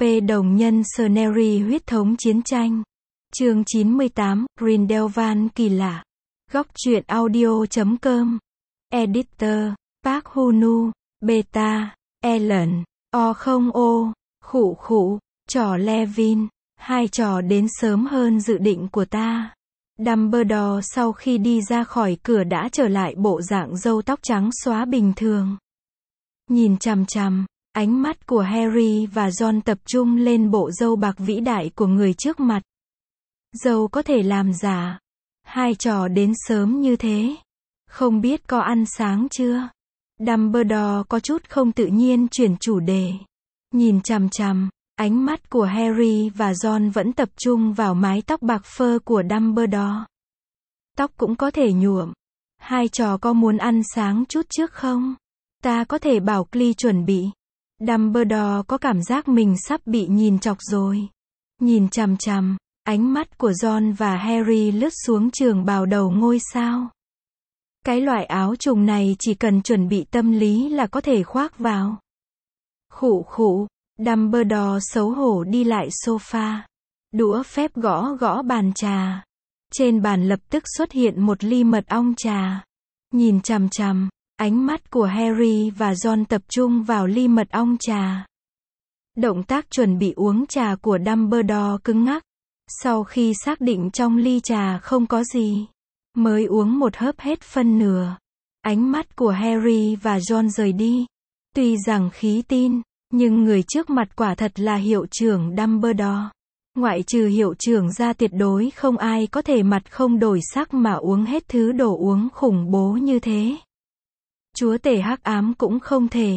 P đồng nhân Scenery huyết thống chiến tranh. Chương 98, Grindelwald kỳ lạ. Góc truyện audio.com. Editor, Park Hunu, Beta, Ellen, O không O, khụ khụ, trò Levin, hai trò đến sớm hơn dự định của ta. Dumbledore sau khi đi ra khỏi cửa đã trở lại bộ dạng râu tóc trắng xóa bình thường. Nhìn chằm chằm, ánh mắt của Harry và Ron tập trung lên bộ râu bạc vĩ đại của người trước mặt. Râu có thể làm giả. Hai trò đến sớm như thế. Không biết có ăn sáng chưa? Dumbledore có chút không tự nhiên chuyển chủ đề. Nhìn chằm chằm, ánh mắt của Harry và Ron vẫn tập trung vào mái tóc bạc phơ của Dumbledore. Tóc cũng có thể nhuộm. Hai trò có muốn ăn sáng chút trước không? Ta có thể bảo Clee chuẩn bị. Dumbledore có cảm giác mình sắp bị nhìn chọc rồi. Nhìn chằm chằm, ánh mắt của Ron và Harry lướt xuống trường bào đầu ngôi sao. Cái loại áo trùng này chỉ cần chuẩn bị tâm lý là có thể khoác vào. Khụ khụ, Dumbledore xấu hổ đi lại sofa. Đũa phép gõ gõ bàn trà. Trên bàn lập tức xuất hiện một ly mật ong trà. Nhìn chằm chằm, ánh mắt của Harry và Ron tập trung vào ly mật ong trà. Động tác chuẩn bị uống trà của Dumbledore cứng ngắc. Sau khi xác định trong ly trà không có gì, mới uống một hớp hết phân nửa. Ánh mắt của Harry và Ron rời đi. Tuy rằng khí tin, nhưng người trước mặt quả thật là hiệu trưởng Dumbledore. Ngoại trừ hiệu trưởng ra tuyệt đối không ai có thể mặt không đổi sắc mà uống hết thứ đồ uống khủng bố như thế. Chúa tể hắc ám cũng không thể.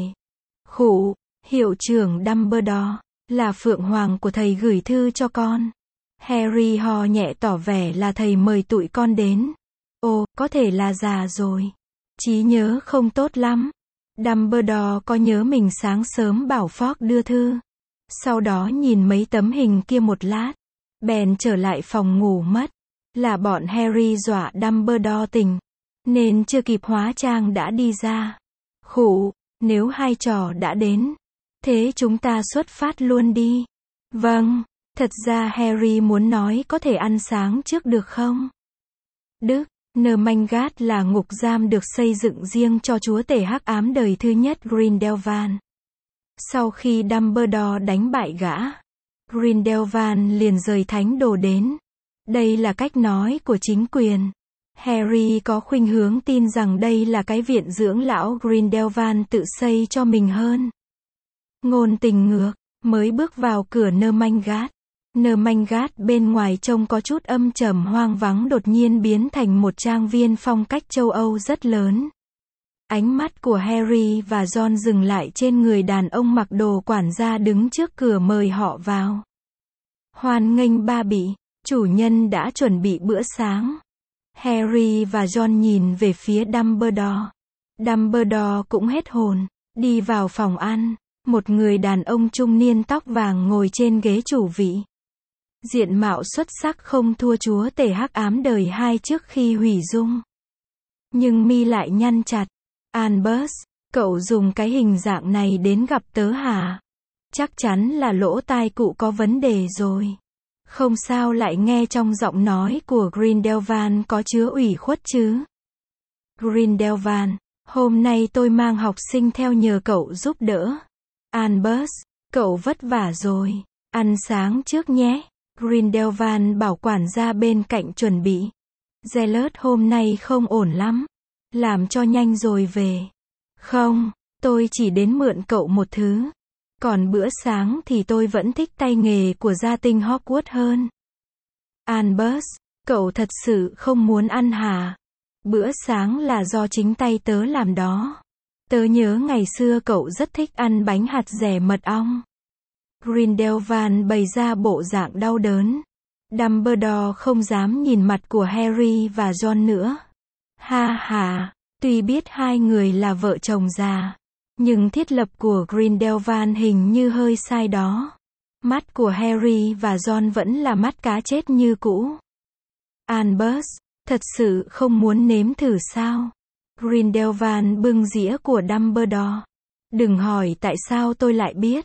Khụ, hiệu trưởng Dumbledore, là phượng hoàng của thầy gửi thư cho con. Harry ho nhẹ tỏ vẻ là thầy mời tụi con đến. Ồ, có thể là già rồi. Trí nhớ không tốt lắm. Dumbledore có nhớ mình sáng sớm bảo Fawkes đưa thư. Sau đó nhìn mấy tấm hình kia một lát. Bèn trở lại phòng ngủ mất. Là bọn Harry dọa Dumbledore tỉnh. Nên chưa kịp hóa trang đã đi ra. Khụ, nếu hai trò đã đến. Thế chúng ta xuất phát luôn đi. Vâng. Thật ra Harry muốn nói có thể ăn sáng trước được không? Đức, Nermangat là ngục giam được xây dựng riêng cho chúa tể hắc ám đời thứ nhất Grindelwald. Sau khi Dumbledore đánh bại gã, Grindelwald liền rời thánh đồ đến. Đây là cách nói của chính quyền. Harry có khuynh hướng tin rằng đây là cái viện dưỡng lão Grindelwald tự xây cho mình hơn. Ngôn tình ngược, mới bước vào cửa Nermangat. Nermangat bên ngoài trông có chút âm trầm hoang vắng đột nhiên biến thành một trang viên phong cách châu Âu rất lớn. Ánh mắt của Harry và Ron dừng lại trên người đàn ông mặc đồ quản gia đứng trước cửa mời họ vào. Hoan nghênh ba bị, chủ nhân đã chuẩn bị bữa sáng. Harry và Ron nhìn về phía Dumbledore. Dumbledore cũng hết hồn, đi vào phòng ăn. Một người đàn ông trung niên tóc vàng ngồi trên ghế chủ vị. Diện mạo xuất sắc không thua chúa tể hắc ám đời 2 trước khi hủy dung. Nhưng mi lại nhăn chặt. Albus, cậu dùng cái hình dạng này đến gặp tớ hả? Chắc chắn là lỗ tai cụ có vấn đề rồi. Không sao lại nghe trong giọng nói của Grindelwald có chứa ủy khuất chứ? Grindelwald, hôm nay tôi mang học sinh theo nhờ cậu giúp đỡ. Albus, cậu vất vả rồi. Ăn sáng trước nhé. Grindelwald bảo quản gia bên cạnh chuẩn bị. Zealot hôm nay không ổn lắm. Làm cho nhanh rồi về. Không, tôi chỉ đến mượn cậu một thứ. Còn bữa sáng thì tôi vẫn thích tay nghề của gia tinh Hogwarts hơn. Albus, cậu thật sự không muốn ăn hả? Bữa sáng là do chính tay tớ làm đó. Tớ nhớ ngày xưa cậu rất thích ăn bánh hạt dẻ mật ong. Grindelwald bày ra bộ dạng đau đớn. Dumbledore không dám nhìn mặt của Harry và Ron nữa. Ha ha, tuy biết hai người là vợ chồng già, nhưng thiết lập của Grindelwald hình như hơi sai đó. Mắt của Harry và Ron vẫn là mắt cá chết như cũ. Albus, thật sự không muốn nếm thử sao? Grindelwald bưng dĩa của Dumbledore. Đừng hỏi tại sao tôi lại biết.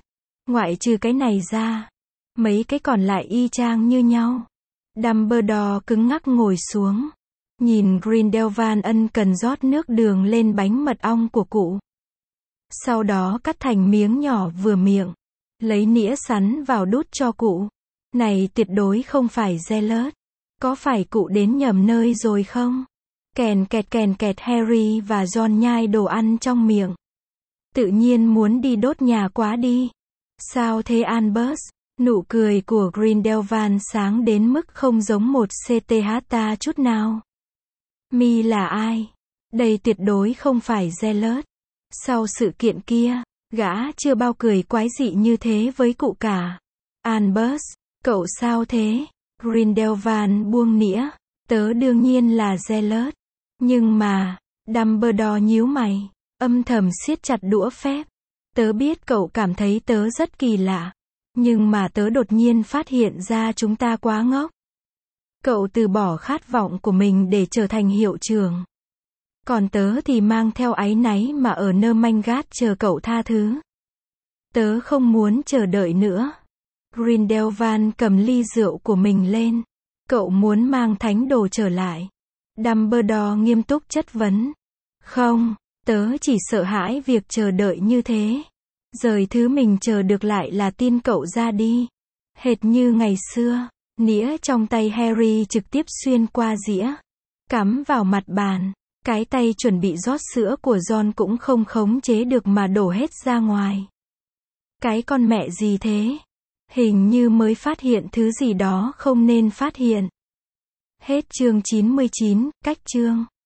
Ngoại trừ cái này ra, mấy cái còn lại y chang như nhau. Dumbledore cứng ngắc ngồi xuống, nhìn Grindelwald ân cần rót nước đường lên bánh mật ong của cụ. Sau đó cắt thành miếng nhỏ vừa miệng, lấy nĩa sắn vào đút cho cụ. Này tuyệt đối không phải Zealot. Có phải cụ đến nhầm nơi rồi không? Kèn kẹt Harry và Ron nhai đồ ăn trong miệng. Tự nhiên muốn đi đốt nhà quá đi. Sao thế Albus? Nụ cười của Grindelwald sáng đến mức không giống một CTH chút nào. Mi là ai? Đây tuyệt đối không phải Zealot. Sau sự kiện kia, gã chưa bao cười quái dị như thế với cụ cả. Albus, cậu sao thế? Grindelwald buông nĩa. Tớ đương nhiên là Zealot. Nhưng mà, Dumbledore nhíu mày, âm thầm siết chặt đũa phép. Tớ biết cậu cảm thấy tớ rất kỳ lạ. Nhưng mà tớ đột nhiên phát hiện ra chúng ta quá ngốc. Cậu từ bỏ khát vọng của mình để trở thành hiệu trưởng. Còn tớ thì mang theo áy náy mà ở nơ manh gát chờ cậu tha thứ. Tớ không muốn chờ đợi nữa. Grindelwald cầm ly rượu của mình lên. Cậu muốn mang thánh đồ trở lại. Dumbledore nghiêm túc chất vấn. Không, tớ chỉ sợ hãi việc chờ đợi như thế. Rồi thứ mình chờ được lại là tin cậu ra đi. Hệt như ngày xưa, nĩa trong tay Harry trực tiếp xuyên qua dĩa, cắm vào mặt bàn. Cái tay chuẩn bị rót sữa của Ron cũng không khống chế được mà đổ hết ra ngoài. Cái con mẹ gì thế? Hình như mới phát hiện thứ gì đó không nên phát hiện. Hết chương 99, cách chương.